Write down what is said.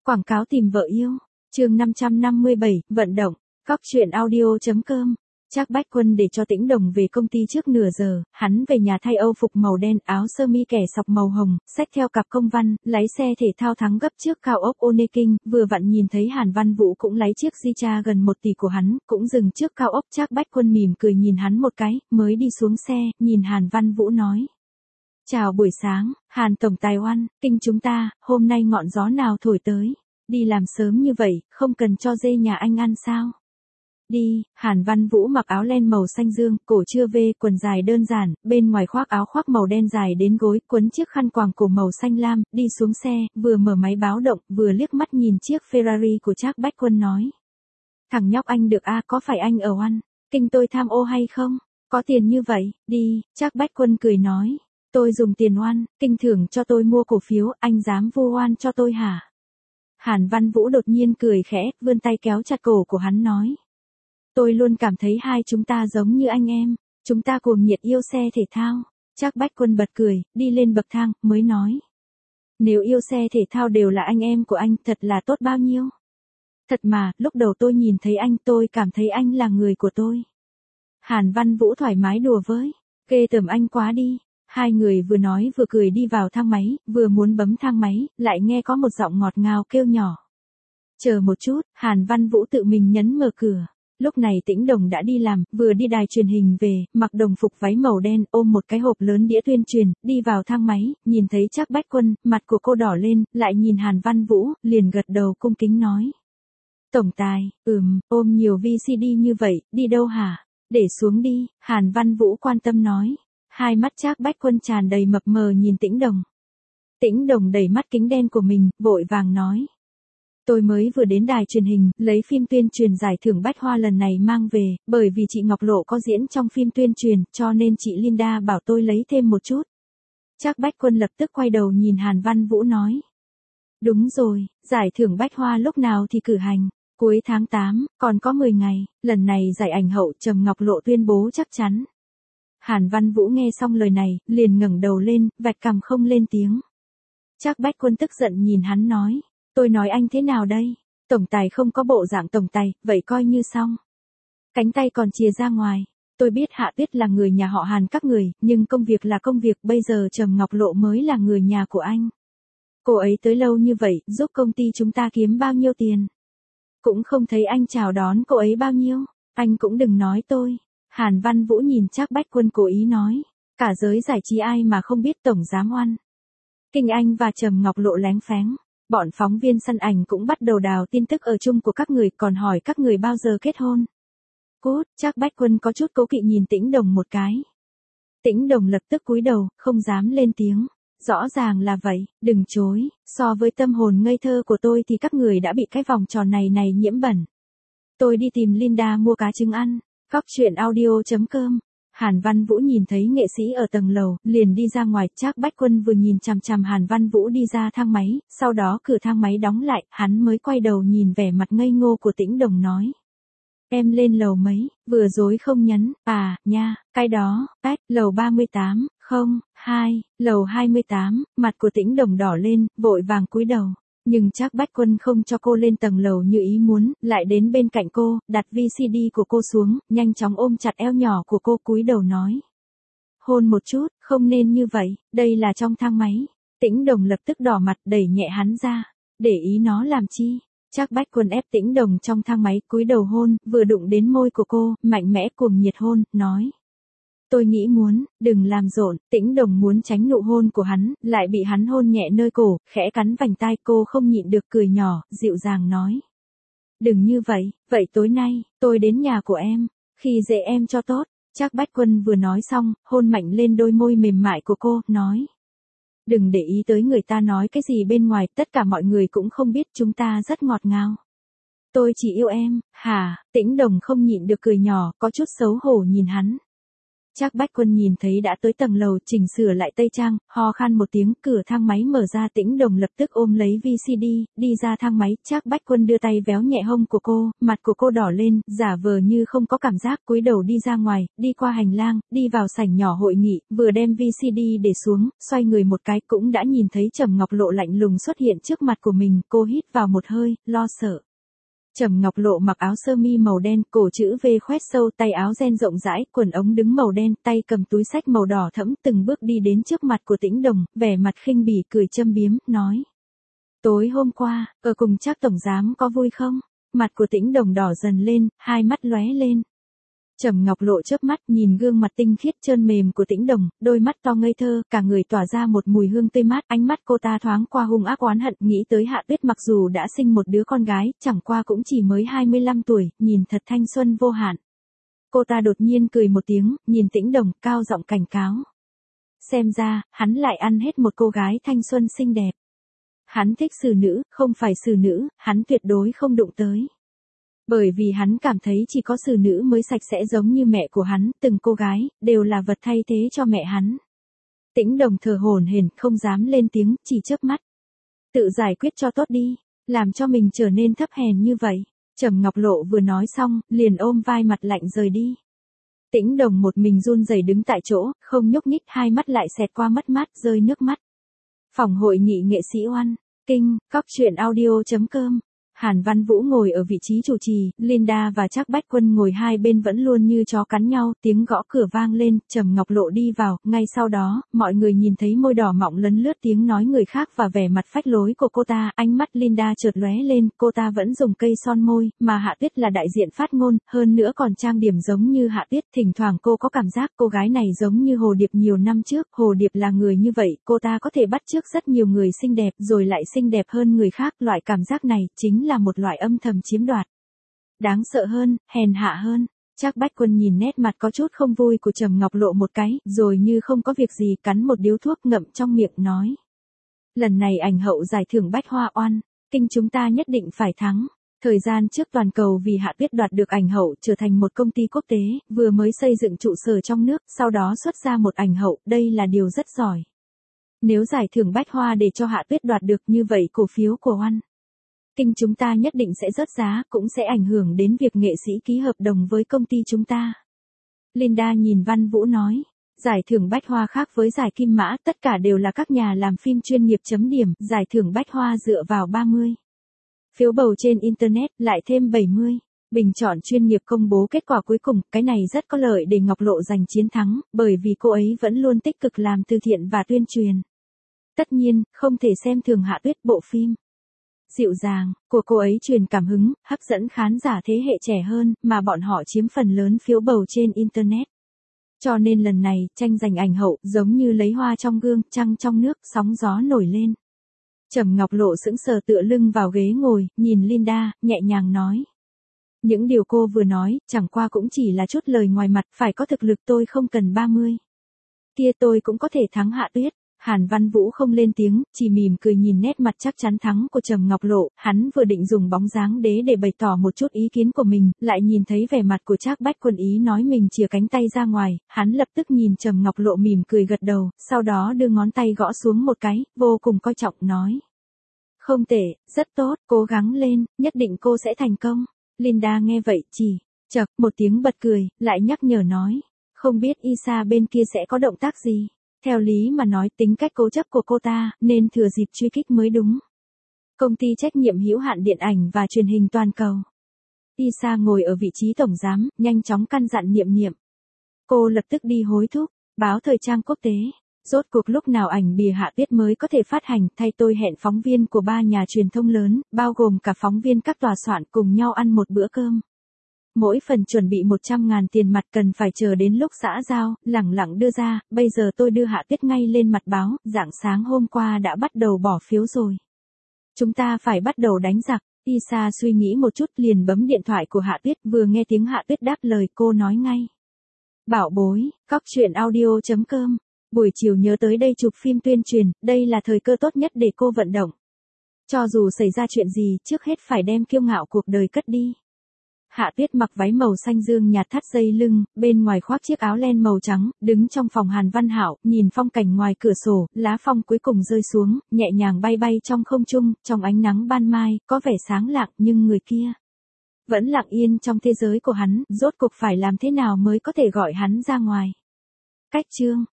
Quảng cáo tìm vợ yêu. Chương 557, vận động. Cóc truyện audio.com. Trác Bách Quân để cho Tĩnh Đồng về công ty trước nửa giờ, hắn về nhà thay âu phục màu đen, áo sơ mi kẻ sọc màu hồng, xách theo cặp công văn, lái xe thể thao thắng gấp trước cao ốc Oneking, vừa vặn nhìn thấy Hàn Văn Vũ cũng lái chiếc Zicha gần 1 tỷ của hắn, cũng dừng trước cao ốc. Trác Bách Quân mỉm cười nhìn hắn một cái, mới đi xuống xe, nhìn Hàn Văn Vũ nói. Chào buổi sáng, Hàn Tổng Tài Oan, kinh chúng ta, hôm nay ngọn gió nào thổi tới, đi làm sớm như vậy, không cần cho dê nhà anh ăn sao? Đi, Hàn Văn Vũ mặc áo len màu xanh dương, cổ chưa vê, quần dài đơn giản, bên ngoài khoác áo khoác màu đen dài đến gối, quấn chiếc khăn quàng cổ màu xanh lam, đi xuống xe, vừa mở máy báo động, vừa liếc mắt nhìn chiếc Ferrari của Trác Bách Quân nói. Thằng nhóc anh được a, có phải anh ở Oan, kinh tôi tham ô hay không? Có tiền như vậy, đi, Trác Bách Quân cười nói. Tôi dùng tiền Oan, kinh thưởng cho tôi mua cổ phiếu, anh dám vu oan cho tôi hả? Hàn Văn Vũ đột nhiên cười khẽ, vươn tay kéo chặt cổ của hắn nói. Tôi luôn cảm thấy hai chúng ta giống như anh em, chúng ta cuồng nhiệt yêu xe thể thao. Trác Bách Quân bật cười, đi lên bậc thang, mới nói. Nếu yêu xe thể thao đều là anh em của anh, thật là tốt bao nhiêu. Thật mà, lúc đầu tôi nhìn thấy anh tôi cảm thấy anh là người của tôi. Hàn Văn Vũ thoải mái đùa với, ghê tởm anh quá đi. Hai người vừa nói vừa cười đi vào thang máy, vừa muốn bấm thang máy, lại nghe có một giọng ngọt ngào kêu nhỏ. Chờ một chút, Hàn Văn Vũ tự mình nhấn mở cửa. Lúc này Tĩnh Đồng đã đi làm, vừa đi đài truyền hình về, mặc đồng phục váy màu đen, ôm một cái hộp lớn đĩa tuyên truyền, đi vào thang máy, nhìn thấy Trác Bách Quân, mặt của cô đỏ lên, lại nhìn Hàn Văn Vũ, liền gật đầu cung kính nói. Tổng tài, ôm nhiều VCD như vậy, đi đâu hả? Để xuống đi, Hàn Văn Vũ quan tâm nói. Hai mắt Trác Bách Quân tràn đầy mập mờ nhìn Tĩnh Đồng. Tĩnh Đồng đẩy mắt kính đen của mình, vội vàng nói. Tôi mới vừa đến đài truyền hình, lấy phim tuyên truyền giải thưởng Bách Hoa lần này mang về, bởi vì chị Ngọc Lộ có diễn trong phim tuyên truyền, cho nên chị Linda bảo tôi lấy thêm một chút. Trác Bách Quân lập tức quay đầu nhìn Hàn Văn Vũ nói. Đúng rồi, giải thưởng Bách Hoa lúc nào thì cử hành, cuối tháng 8, còn có 10 ngày, lần này giải ảnh hậu Trầm Ngọc Lộ tuyên bố chắc chắn. Hàn Văn Vũ nghe xong lời này, liền ngẩng đầu lên, vạch cằm không lên tiếng. Trác Bách Quân tức giận nhìn hắn nói. Tôi nói anh thế nào đây? Tổng tài không có bộ dạng tổng tài, vậy coi như xong. Cánh tay còn chìa ra ngoài. Tôi biết Hạ Tuyết là người nhà họ Hàn các người, nhưng công việc là công việc, bây giờ Trầm Ngọc Lộ mới là người nhà của anh. Cô ấy tới lâu như vậy, giúp công ty chúng ta kiếm bao nhiêu tiền? Cũng không thấy anh chào đón cô ấy bao nhiêu, anh cũng đừng nói tôi. Hàn Văn Vũ nhìn Trác Bách Quân cố ý nói, cả giới giải trí ai mà không biết Tổng Giám Oan. Kinh Anh và Trầm Ngọc Lộ lén phén. Bọn phóng viên săn ảnh cũng bắt đầu đào tin tức ở chung của các người, còn hỏi các người bao giờ kết hôn. Cút, Trác Bách Quân có chút cố kỵ nhìn Tĩnh Đồng một cái. Tĩnh Đồng lập tức cúi đầu, không dám lên tiếng. Rõ ràng là vậy, đừng chối, so với tâm hồn ngây thơ của tôi thì các người đã bị cái vòng tròn này nhiễm bẩn. Tôi đi tìm Linda mua cá trứng ăn. Cóc truyện audio.com. Hàn Văn Vũ nhìn thấy nghệ sĩ ở tầng lầu, liền đi ra ngoài. Trác Bách Quân vừa nhìn chằm chằm Hàn Văn Vũ đi ra thang máy, sau đó cửa thang máy đóng lại, hắn mới quay đầu nhìn vẻ mặt ngây ngô của Tĩnh Đồng nói. Em lên lầu mấy, vừa dối không nhấn, nha, cái đó, lầu 38, không, 2, lầu 28, mặt của Tĩnh Đồng đỏ lên, vội vàng cúi đầu. Nhưng Trác Bách Quân không cho cô lên tầng lầu như ý muốn, lại đến bên cạnh cô, đặt VCD của cô xuống, nhanh chóng ôm chặt eo nhỏ của cô cúi đầu nói. Hôn một chút, không nên như vậy, đây là trong thang máy. Tĩnh Đồng lập tức đỏ mặt đẩy nhẹ hắn ra. Để ý nó làm chi? Trác Bách Quân ép Tĩnh Đồng trong thang máy cúi đầu hôn, vừa đụng đến môi của cô, mạnh mẽ cuồng nhiệt hôn, nói. Tôi nghĩ muốn, đừng làm rộn. Tĩnh Đồng muốn tránh nụ hôn của hắn, lại bị hắn hôn nhẹ nơi cổ, khẽ cắn vành tai. Cô không nhịn được cười nhỏ, dịu dàng nói. Đừng như vậy, vậy tối nay, tôi đến nhà của em, khi dễ em cho tốt. Trác Bách Quân vừa nói xong, hôn mạnh lên đôi môi mềm mại của cô, nói. Đừng để ý tới người ta nói cái gì bên ngoài, tất cả mọi người cũng không biết, chúng ta rất ngọt ngào. Tôi chỉ yêu em, hả? Tĩnh Đồng không nhịn được cười nhỏ, có chút xấu hổ nhìn hắn. Trác Bách Quân nhìn thấy đã tới tầng lầu, chỉnh sửa lại tây trang, ho khan một tiếng, cửa thang máy mở ra, Tĩnh Đồng lập tức ôm lấy VCD, đi ra thang máy, Trác Bách Quân đưa tay véo nhẹ hông của cô, mặt của cô đỏ lên, giả vờ như không có cảm giác, cúi đầu đi ra ngoài, đi qua hành lang, đi vào sảnh nhỏ hội nghị, vừa đem VCD để xuống, xoay người một cái cũng đã nhìn thấy Trầm Ngọc Lộ lạnh lùng xuất hiện trước mặt của mình, cô hít vào một hơi, lo sợ. Trầm Ngọc Lộ mặc áo sơ mi màu đen, cổ chữ V khoét sâu, tay áo ren rộng rãi, quần ống đứng màu đen, tay cầm túi xách màu đỏ thẫm, từng bước đi đến trước mặt của Tĩnh Đồng, vẻ mặt khinh bỉ cười châm biếm, nói: "Tối hôm qua, ở cùng Trác tổng giám có vui không?" Mặt của Tĩnh Đồng đỏ dần lên, hai mắt lóe lên. Trầm Ngọc Lộ chớp mắt nhìn gương mặt tinh khiết trơn mềm của Tĩnh Đồng, đôi mắt to ngây thơ, cả người tỏa ra một mùi hương tươi mát, ánh mắt cô ta thoáng qua hung ác oán hận, nghĩ tới Hạ Tuyết mặc dù đã sinh một đứa con gái, chẳng qua cũng chỉ mới 25 tuổi, nhìn thật thanh xuân vô hạn. Cô ta đột nhiên cười một tiếng, nhìn Tĩnh Đồng, cao giọng cảnh cáo. Xem ra, hắn lại ăn hết một cô gái thanh xuân xinh đẹp. Hắn thích xử nữ, không phải xử nữ, hắn tuyệt đối không đụng tới. Bởi vì hắn cảm thấy chỉ có xử nữ mới sạch sẽ giống như mẹ của hắn, từng cô gái, đều là vật thay thế cho mẹ hắn. Tĩnh Đồng thở hổn hển, không dám lên tiếng, chỉ chớp mắt. Tự giải quyết cho tốt đi, làm cho mình trở nên thấp hèn như vậy. Trầm Ngọc Lộ vừa nói xong, liền ôm vai mặt lạnh rời đi. Tĩnh Đồng một mình run rẩy đứng tại chỗ, không nhúc nhích, hai mắt lại xẹt qua mất mát, rơi nước mắt. Phòng hội nghị nghệ sĩ Oan, Kinh, Cóc Truyện Audio.com. Hàn Văn Vũ ngồi ở vị trí chủ trì, Linda và Trác Bách Quân ngồi hai bên vẫn luôn như chó cắn nhau, tiếng gõ cửa vang lên, Trầm Ngọc Lộ đi vào, ngay sau đó, mọi người nhìn thấy môi đỏ mọng lấn lướt tiếng nói người khác và vẻ mặt phách lối của cô ta, ánh mắt Linda chợt lóe lên, cô ta vẫn dùng cây son môi, mà Hạ Tuyết là đại diện phát ngôn, hơn nữa còn trang điểm giống như Hạ Tuyết, thỉnh thoảng cô có cảm giác cô gái này giống như Hồ Điệp nhiều năm trước, Hồ Điệp là người như vậy, cô ta có thể bắt chước rất nhiều người xinh đẹp, rồi lại xinh đẹp hơn người khác, loại cảm giác này, chính là một loại âm thầm chiếm đoạt. Đáng sợ hơn, hèn hạ hơn. Trác Bách Quân nhìn nét mặt có chút không vui của Trầm Ngọc Lộ một cái, rồi như không có việc gì cắn một điếu thuốc ngậm trong miệng nói. Lần này ảnh hậu giải thưởng Bách Hoa Oan, Kinh chúng ta nhất định phải thắng. Thời gian trước toàn cầu vì Hạ Tuyết đoạt được ảnh hậu trở thành một công ty quốc tế, vừa mới xây dựng trụ sở trong nước, sau đó xuất ra một ảnh hậu, đây là điều rất giỏi. Nếu giải thưởng Bách Hoa để cho Hạ Tuyết đoạt được như vậy cổ phiếu của Oan, Kinh chúng ta nhất định sẽ rớt giá, cũng sẽ ảnh hưởng đến việc nghệ sĩ ký hợp đồng với công ty chúng ta. Linda nhìn Văn Vũ nói, giải thưởng Bách Hoa khác với giải Kim Mã, tất cả đều là các nhà làm phim chuyên nghiệp chấm điểm, giải thưởng Bách Hoa dựa vào 30 phiếu bầu trên Internet, lại thêm 70 bình chọn chuyên nghiệp công bố kết quả cuối cùng, cái này rất có lợi để Ngọc Lộ giành chiến thắng, bởi vì cô ấy vẫn luôn tích cực làm từ thiện và tuyên truyền. Tất nhiên, không thể xem thường Hạ Tuyết, bộ phim dịu dàng của cô ấy truyền cảm hứng, hấp dẫn khán giả thế hệ trẻ hơn, mà bọn họ chiếm phần lớn phiếu bầu trên Internet. Cho nên lần này, tranh giành ảnh hậu, giống như lấy hoa trong gương, trăng trong nước, sóng gió nổi lên. Trầm Ngọc Lộ sững sờ tựa lưng vào ghế ngồi, nhìn Linda, nhẹ nhàng nói. Những điều cô vừa nói, chẳng qua cũng chỉ là chút lời ngoài mặt, phải có thực lực tôi không cần 30. Kia tôi cũng có thể thắng Hạ Tuyết. Hàn Văn Vũ không lên tiếng, chỉ mỉm cười nhìn nét mặt chắc chắn thắng của Trầm Ngọc Lộ, hắn vừa định dùng bóng dáng đế để bày tỏ một chút ý kiến của mình, lại nhìn thấy vẻ mặt của Trác Bách Quân ý nói mình chìa cánh tay ra ngoài, hắn lập tức nhìn Trầm Ngọc Lộ mỉm cười gật đầu, sau đó đưa ngón tay gõ xuống một cái, vô cùng coi trọng nói. Không tệ, rất tốt, cố gắng lên, nhất định cô sẽ thành công. Linda nghe vậy chỉ, chậc, một tiếng bật cười, lại nhắc nhở nói, không biết Isa bên kia sẽ có động tác gì. Theo lý mà nói tính cách cố chấp của cô ta, nên thừa dịp truy kích mới đúng. Công ty trách nhiệm hữu hạn điện ảnh và truyền hình toàn cầu. Isa ngồi ở vị trí tổng giám, nhanh chóng căn dặn Niệm Niệm. Cô lập tức đi hối thúc, báo thời trang quốc tế. Rốt cuộc lúc nào ảnh bìa Hạ Tuyết mới có thể phát hành, thay tôi hẹn phóng viên của 3 nhà truyền thông lớn, bao gồm cả phóng viên các tòa soạn cùng nhau ăn một bữa cơm. Mỗi phần chuẩn bị 100.000 tiền mặt cần phải chờ đến lúc xã giao, lẳng lặng đưa ra, bây giờ tôi đưa Hạ Tuyết ngay lên mặt báo, rạng sáng hôm qua đã bắt đầu bỏ phiếu rồi. Chúng ta phải bắt đầu đánh giặc. Isa suy nghĩ một chút liền bấm điện thoại của Hạ Tuyết, vừa nghe tiếng Hạ Tuyết đáp lời cô nói ngay. Bảo bối, Cóc Truyện Audio.com, buổi chiều nhớ tới đây chụp phim tuyên truyền, đây là thời cơ tốt nhất để cô vận động. Cho dù xảy ra chuyện gì, trước hết phải đem kiêu ngạo cuộc đời cất đi. Hạ Tuyết mặc váy màu xanh dương nhạt thắt dây lưng, bên ngoài khoác chiếc áo len màu trắng, đứng trong phòng Hàn Văn Hạo, nhìn phong cảnh ngoài cửa sổ, lá phong cuối cùng rơi xuống, nhẹ nhàng bay bay trong không trung, trong ánh nắng ban mai, có vẻ sáng lạng, nhưng người kia vẫn lặng yên trong thế giới của hắn, rốt cuộc phải làm thế nào mới có thể gọi hắn ra ngoài. Cách chương